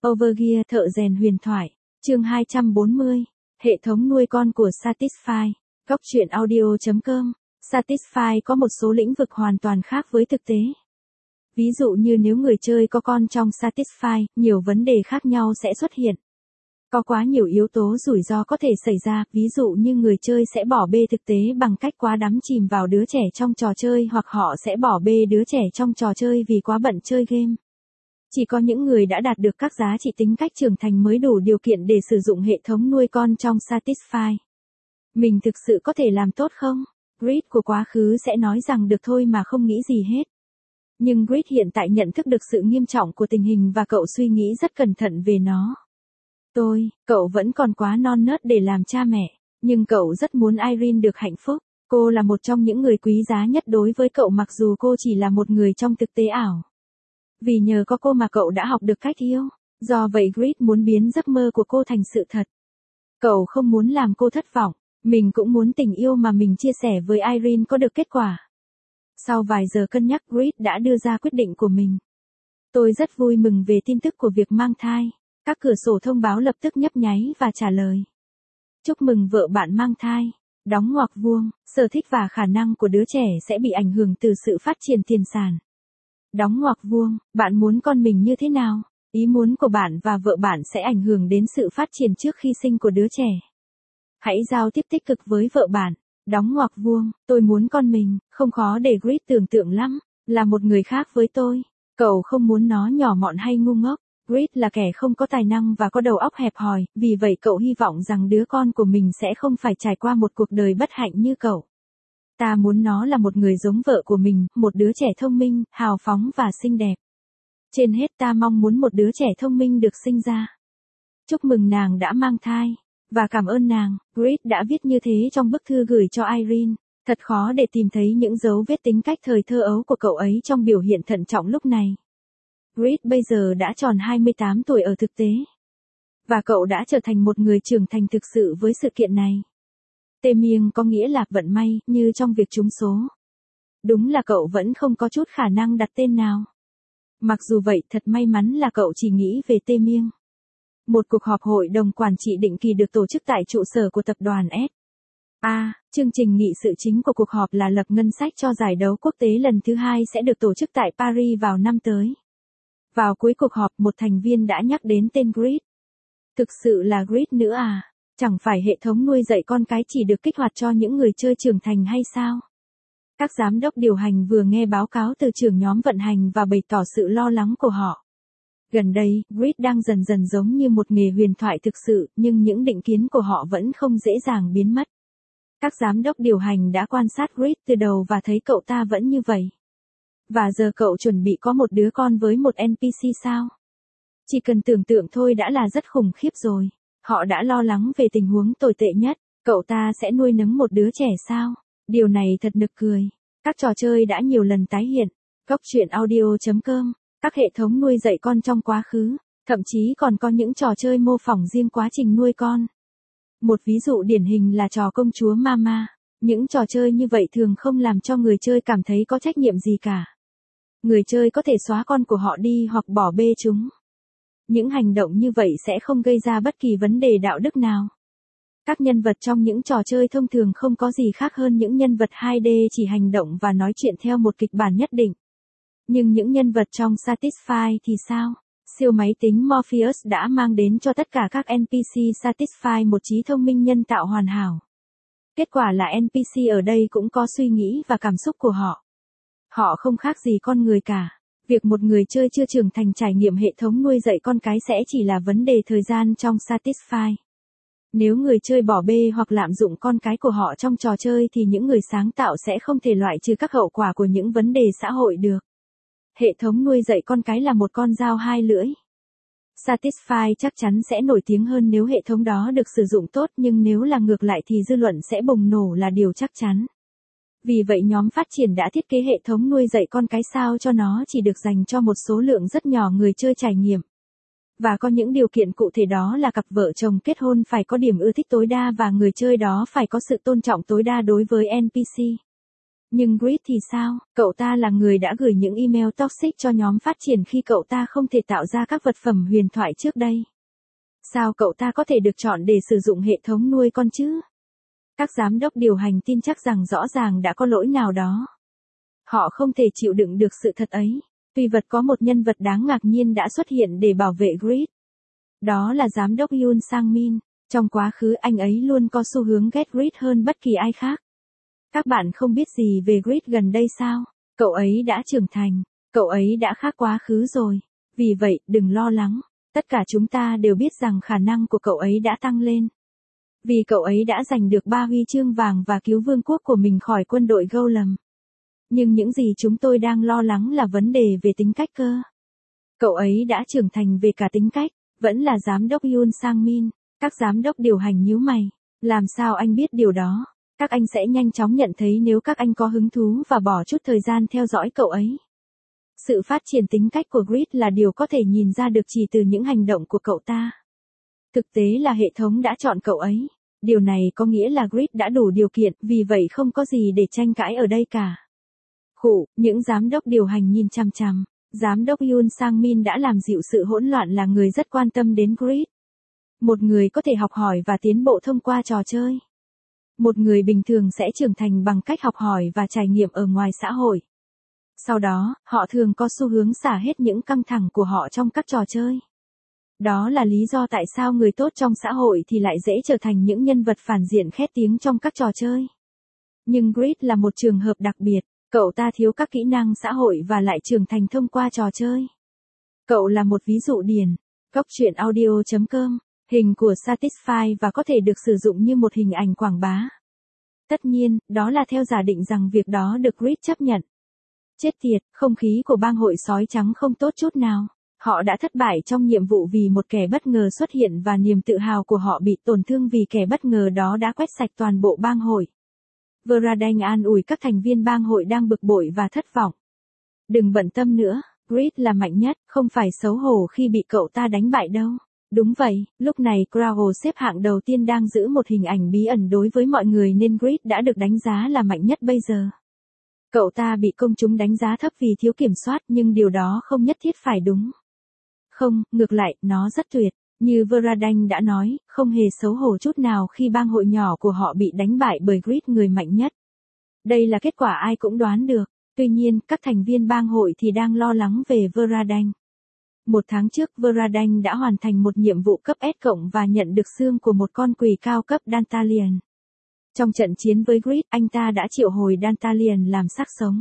Overgear thợ rèn huyền thoại, chương 240, hệ thống nuôi con của Satisfy, góc truyện audio.com. Satisfy có một số lĩnh vực hoàn toàn khác với thực tế. Ví dụ như nếu người chơi có con trong Satisfy, nhiều vấn đề khác nhau sẽ xuất hiện. Có quá nhiều yếu tố rủi ro có thể xảy ra, ví dụ như người chơi sẽ bỏ bê thực tế bằng cách quá đắm chìm vào đứa trẻ trong trò chơi, hoặc họ sẽ bỏ bê đứa trẻ trong trò chơi vì quá bận chơi game. Chỉ có những người đã đạt được các giá trị tính cách trưởng thành mới đủ điều kiện để sử dụng hệ thống nuôi con trong Satisfy. Mình thực sự có thể làm tốt không? Grid của quá khứ sẽ nói rằng được thôi mà không nghĩ gì hết. Nhưng Grid hiện tại nhận thức được sự nghiêm trọng của tình hình và cậu suy nghĩ rất cẩn thận về nó. Cậu vẫn còn quá non nớt để làm cha mẹ, nhưng cậu rất muốn Irene được hạnh phúc. Cô là một trong những người quý giá nhất đối với cậu, mặc dù cô chỉ là một người trong thực tế ảo. Vì nhờ có cô mà cậu đã học được cách yêu. Do vậy Grid muốn biến giấc mơ của cô thành sự thật. Cậu không muốn làm cô thất vọng. Mình cũng muốn tình yêu mà mình chia sẻ với Irene có được kết quả. Sau vài giờ cân nhắc, Grid đã đưa ra quyết định của mình. Tôi rất vui mừng về tin tức của việc mang thai. Các cửa sổ thông báo lập tức nhấp nháy và trả lời. Chúc mừng vợ bạn mang thai. Đóng ngoặc vuông, sở thích và khả năng của đứa trẻ sẽ bị ảnh hưởng từ sự phát triển tiền sản. Đóng ngoặc vuông, bạn muốn con mình như thế nào? Ý muốn của bạn và vợ bạn sẽ ảnh hưởng đến sự phát triển trước khi sinh của đứa trẻ. Hãy giao tiếp tích cực với vợ bạn. Đóng ngoặc vuông, tôi muốn con mình, không khó để Grid tưởng tượng lắm, là một người khác với tôi. Cậu không muốn nó nhỏ mọn hay ngu ngốc. Grid là kẻ không có tài năng và có đầu óc hẹp hòi, vì vậy cậu hy vọng rằng đứa con của mình sẽ không phải trải qua một cuộc đời bất hạnh như cậu. Ta muốn nó là một người giống vợ của mình, một đứa trẻ thông minh, hào phóng và xinh đẹp. Trên hết ta mong muốn một đứa trẻ thông minh được sinh ra. Chúc mừng nàng đã mang thai. Và cảm ơn nàng, Grid đã viết như thế trong bức thư gửi cho Irene. Thật khó để tìm thấy những dấu vết tính cách thời thơ ấu của cậu ấy trong biểu hiện thận trọng lúc này. Grid bây giờ đã tròn 28 tuổi ở thực tế. Và cậu đã trở thành một người trưởng thành thực sự với sự kiện này. Temiêng có nghĩa là vận may, như trong việc trúng số. Đúng là cậu vẫn không có chút khả năng đặt tên nào. Mặc dù vậy, thật may mắn là cậu chỉ nghĩ về Temiêng. Một cuộc họp hội đồng quản trị định kỳ được tổ chức tại trụ sở của tập đoàn S. Chương trình nghị sự chính của cuộc họp là lập ngân sách cho giải đấu quốc tế lần thứ 2 sẽ được tổ chức tại Paris vào năm tới. Vào cuối cuộc họp, một thành viên đã nhắc đến tên Grid. Thực sự là Grid nữa à? Chẳng phải hệ thống nuôi dạy con cái chỉ được kích hoạt cho những người chơi trưởng thành hay sao? Các giám đốc điều hành vừa nghe báo cáo từ trưởng nhóm vận hành và bày tỏ sự lo lắng của họ. Gần đây, Grid đang dần dần giống như một nghề huyền thoại thực sự, nhưng những định kiến của họ vẫn không dễ dàng biến mất. Các giám đốc điều hành đã quan sát Grid từ đầu và thấy cậu ta vẫn như vậy. Và giờ cậu chuẩn bị có một đứa con với một NPC sao? Chỉ cần tưởng tượng thôi đã là rất khủng khiếp rồi. Họ đã lo lắng về tình huống tồi tệ nhất. Cậu ta sẽ nuôi nấng một đứa trẻ sao? Điều này thật nực cười. Các trò chơi đã nhiều lần tái hiện. Góc truyện audio.com. Các hệ thống nuôi dạy con trong quá khứ. Thậm chí còn có những trò chơi mô phỏng riêng quá trình nuôi con. Một ví dụ điển hình là trò công chúa Mama. Những trò chơi như vậy thường không làm cho người chơi cảm thấy có trách nhiệm gì cả. Người chơi có thể xóa con của họ đi hoặc bỏ bê chúng. Những hành động như vậy sẽ không gây ra bất kỳ vấn đề đạo đức nào. Các nhân vật trong những trò chơi thông thường không có gì khác hơn những nhân vật 2D chỉ hành động và nói chuyện theo một kịch bản nhất định. Nhưng những nhân vật trong Satisfy thì sao? Siêu máy tính Morpheus đã mang đến cho tất cả các NPC Satisfy một trí thông minh nhân tạo hoàn hảo. Kết quả là NPC ở đây cũng có suy nghĩ và cảm xúc của họ. Họ không khác gì con người cả. Việc một người chơi chưa trưởng thành trải nghiệm hệ thống nuôi dạy con cái sẽ chỉ là vấn đề thời gian trong Satisfy. Nếu người chơi bỏ bê hoặc lạm dụng con cái của họ trong trò chơi thì những người sáng tạo sẽ không thể loại trừ các hậu quả của những vấn đề xã hội được. Hệ thống nuôi dạy con cái là một con dao hai lưỡi. Satisfy chắc chắn sẽ nổi tiếng hơn nếu hệ thống đó được sử dụng tốt, nhưng nếu là ngược lại thì dư luận sẽ bùng nổ là điều chắc chắn. Vì vậy nhóm phát triển đã thiết kế hệ thống nuôi dạy con cái sao cho nó chỉ được dành cho một số lượng rất nhỏ người chơi trải nghiệm. Và có những điều kiện cụ thể, đó là cặp vợ chồng kết hôn phải có điểm ưa thích tối đa và người chơi đó phải có sự tôn trọng tối đa đối với NPC. Nhưng Grid thì sao? Cậu ta là người đã gửi những email toxic cho nhóm phát triển khi cậu ta không thể tạo ra các vật phẩm huyền thoại trước đây. Sao cậu ta có thể được chọn để sử dụng hệ thống nuôi con chứ? Các giám đốc điều hành tin chắc rằng rõ ràng đã có lỗi nào đó. Họ không thể chịu đựng được sự thật ấy. Tuy vật có một nhân vật đáng ngạc nhiên đã xuất hiện để bảo vệ Grid. Đó là giám đốc Yoon Sang-min. Trong quá khứ anh ấy luôn có xu hướng ghét Grid hơn bất kỳ ai khác. Các bạn không biết gì về Grid gần đây sao? Cậu ấy đã trưởng thành. Cậu ấy đã khác quá khứ rồi. Vì vậy, đừng lo lắng. Tất cả chúng ta đều biết rằng khả năng của cậu ấy đã tăng lên. Vì cậu ấy đã giành được 3 huy chương vàng và cứu vương quốc của mình khỏi quân đội Golem. Nhưng những gì chúng tôi đang lo lắng là vấn đề về tính cách cơ. Cậu ấy đã trưởng thành về cả tính cách, vẫn là giám đốc Yoon Sang-min. Các giám đốc điều hành nhíu mày. Làm sao anh biết điều đó? Các anh sẽ nhanh chóng nhận thấy nếu các anh có hứng thú và bỏ chút thời gian theo dõi cậu ấy. Sự phát triển tính cách của Grid là điều có thể nhìn ra được chỉ từ những hành động của cậu ta. Thực tế là hệ thống đã chọn cậu ấy. Điều này có nghĩa là Grid đã đủ điều kiện, vì vậy không có gì để tranh cãi ở đây cả. Những giám đốc điều hành nhìn chằm chằm. Giám đốc Yoon Sang-min đã làm dịu sự hỗn loạn là người rất quan tâm đến Grid. Một người có thể học hỏi và tiến bộ thông qua trò chơi. Một người bình thường sẽ trưởng thành bằng cách học hỏi và trải nghiệm ở ngoài xã hội. Sau đó, họ thường có xu hướng xả hết những căng thẳng của họ trong các trò chơi. Đó là lý do tại sao người tốt trong xã hội thì lại dễ trở thành những nhân vật phản diện khét tiếng trong các trò chơi. Nhưng Grid là một trường hợp đặc biệt, cậu ta thiếu các kỹ năng xã hội và lại trưởng thành thông qua trò chơi. Cậu là một ví dụ điển. Góc truyện audio.com. Hình của Satisfy và có thể được sử dụng như một hình ảnh quảng bá. Tất nhiên, đó là theo giả định rằng việc đó được Grid chấp nhận. Chết tiệt, không khí của bang hội sói trắng không tốt chút nào. Họ đã thất bại trong nhiệm vụ vì một kẻ bất ngờ xuất hiện và niềm tự hào của họ bị tổn thương vì kẻ bất ngờ đó đã quét sạch toàn bộ bang hội. Veradang an ủi các thành viên bang hội đang bực bội và thất vọng. Đừng bận tâm nữa, Grid là mạnh nhất, không phải xấu hổ khi bị cậu ta đánh bại đâu. Đúng vậy, lúc này Crow xếp hạng đầu tiên đang giữ một hình ảnh bí ẩn đối với mọi người nên Grid đã được đánh giá là mạnh nhất bây giờ. Cậu ta bị công chúng đánh giá thấp vì thiếu kiểm soát nhưng điều đó không nhất thiết phải đúng. Không, ngược lại, nó rất tuyệt. Như Veradang đã nói, không hề xấu hổ chút nào khi bang hội nhỏ của họ bị đánh bại bởi Grid người mạnh nhất. Đây là kết quả ai cũng đoán được. Tuy nhiên, các thành viên bang hội thì đang lo lắng về Veradang. 1 tháng trước Veradang đã hoàn thành một nhiệm vụ cấp S cộng và nhận được xương của một con quỷ cao cấp Dantalion. Trong trận chiến với Grid, anh ta đã triệu hồi Dantalion làm xác sống.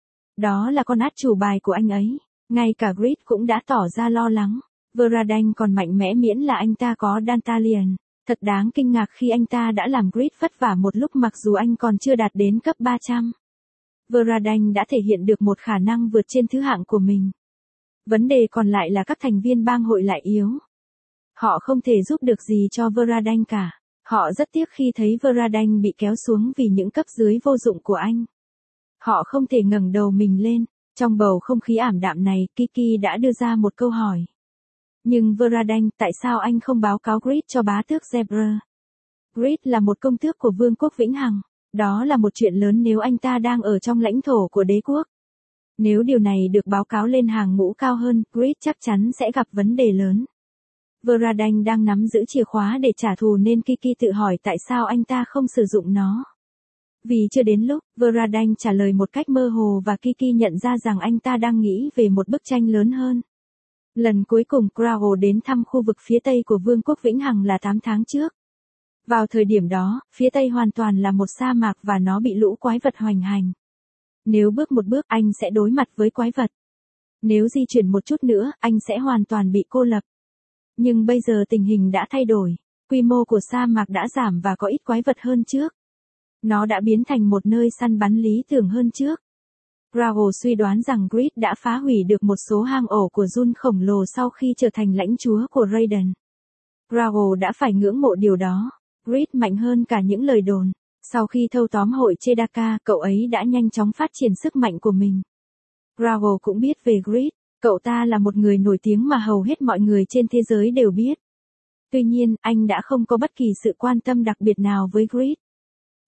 Đó là con át chủ bài của anh ấy. Ngay cả Grid cũng đã tỏ ra lo lắng. Veradang còn mạnh mẽ miễn là anh ta có Dantalion. Thật đáng kinh ngạc khi anh ta đã làm Grid vất vả một lúc mặc dù anh còn chưa đạt đến cấp 300. Veradang đã thể hiện được một khả năng vượt trên thứ hạng của mình. Vấn đề còn lại là các thành viên bang hội lại yếu. Họ không thể giúp được gì cho Veradang cả. Họ rất tiếc khi thấy Veradang bị kéo xuống vì những cấp dưới vô dụng của anh. Họ không thể ngẩng đầu mình lên. Trong bầu không khí ảm đạm này, Kiki đã đưa ra một câu hỏi. Nhưng Veradang, tại sao anh không báo cáo Grid cho bá tước Zebra? Grid là một công tước của Vương quốc Vĩnh Hằng. Đó là một chuyện lớn nếu anh ta đang ở trong lãnh thổ của đế quốc. Nếu điều này được báo cáo lên hàng ngũ cao hơn, Grid chắc chắn sẽ gặp vấn đề lớn. Veradang đang nắm giữ chìa khóa để trả thù nên Kiki tự hỏi tại sao anh ta không sử dụng nó. Vì chưa đến lúc, Veradang trả lời một cách mơ hồ và Kiki nhận ra rằng anh ta đang nghĩ về một bức tranh lớn hơn. Lần cuối cùng Crow đến thăm khu vực phía tây của Vương quốc Vĩnh Hằng là 8 tháng trước. Vào thời điểm đó, phía tây hoàn toàn là một sa mạc và nó bị lũ quái vật hoành hành. Nếu bước một bước anh sẽ đối mặt với quái vật. Nếu di chuyển một chút nữa, anh sẽ hoàn toàn bị cô lập. Nhưng bây giờ tình hình đã thay đổi. Quy mô của sa mạc đã giảm và có ít quái vật hơn trước. Nó đã biến thành một nơi săn bắn lý tưởng hơn trước. Crow suy đoán rằng Grid đã phá hủy được một số hang ổ của Jun khổng lồ sau khi trở thành lãnh chúa của Raiden. Crow đã phải ngưỡng mộ điều đó. Grid mạnh hơn cả những lời đồn. Sau khi thâu tóm hội Chedaka, cậu ấy đã nhanh chóng phát triển sức mạnh của mình. Crow cũng biết về Grid. Cậu ta là một người nổi tiếng mà hầu hết mọi người trên thế giới đều biết. Tuy nhiên, anh đã không có bất kỳ sự quan tâm đặc biệt nào với Grid.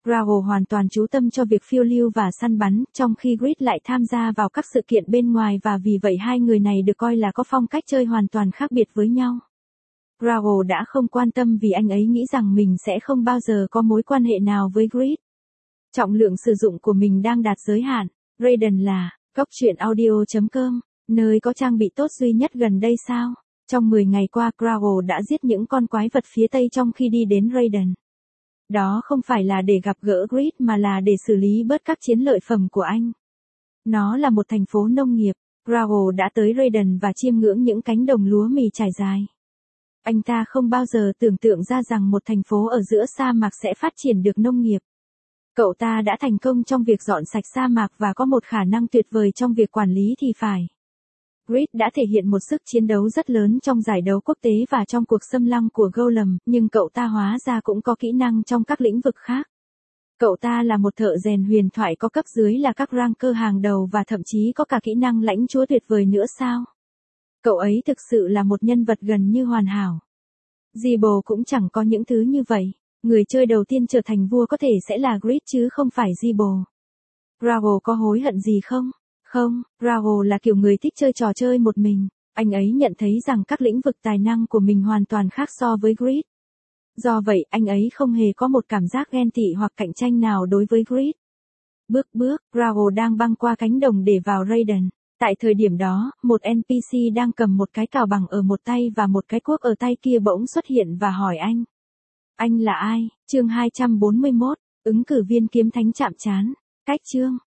Gravel hoàn toàn chú tâm cho việc phiêu lưu và săn bắn, trong khi Grid lại tham gia vào các sự kiện bên ngoài và vì vậy hai người này được coi là có phong cách chơi hoàn toàn khác biệt với nhau. Gravel đã không quan tâm vì anh ấy nghĩ rằng mình sẽ không bao giờ có mối quan hệ nào với Grid. Trọng lượng sử dụng của mình đang đạt giới hạn. Raiden là góc truyện audio.com, nơi có trang bị tốt duy nhất gần đây sao? Trong 10 ngày qua Gravel đã giết những con quái vật phía Tây trong khi đi đến Raiden. Đó không phải là để gặp gỡ Grid mà là để xử lý bớt các chiến lợi phẩm của anh. Nó là một thành phố nông nghiệp. Gravel đã tới Raiden và chiêm ngưỡng những cánh đồng lúa mì trải dài. Anh ta không bao giờ tưởng tượng ra rằng một thành phố ở giữa sa mạc sẽ phát triển được nông nghiệp. Cậu ta đã thành công trong việc dọn sạch sa mạc và có một khả năng tuyệt vời trong việc quản lý thì phải. Grid đã thể hiện một sức chiến đấu rất lớn trong giải đấu quốc tế và trong cuộc xâm lăng của Golem, nhưng cậu ta hóa ra cũng có kỹ năng trong các lĩnh vực khác. Cậu ta là một thợ rèn huyền thoại có cấp dưới là các ranker hàng đầu và thậm chí có cả kỹ năng lãnh chúa tuyệt vời nữa sao? Cậu ấy thực sự là một nhân vật gần như hoàn hảo. Zeebo cũng chẳng có những thứ như vậy. Người chơi đầu tiên trở thành vua có thể sẽ là Grid chứ không phải Zeebo. Gravel có hối hận gì không? Không, Gravel là kiểu người thích chơi trò chơi một mình. Anh ấy nhận thấy rằng các lĩnh vực tài năng của mình hoàn toàn khác so với Grid. Do vậy, anh ấy không hề có một cảm giác ghen tị hoặc cạnh tranh nào đối với Grid. Bước, Gravel đang băng qua cánh đồng để vào Raiden. Tại thời điểm đó, một NPC đang cầm một cái cào bằng ở một tay và một cái cuốc ở tay kia bỗng xuất hiện và hỏi anh. Anh là ai? Chương 241, ứng cử viên kiếm thánh chạm trán. Cách chương.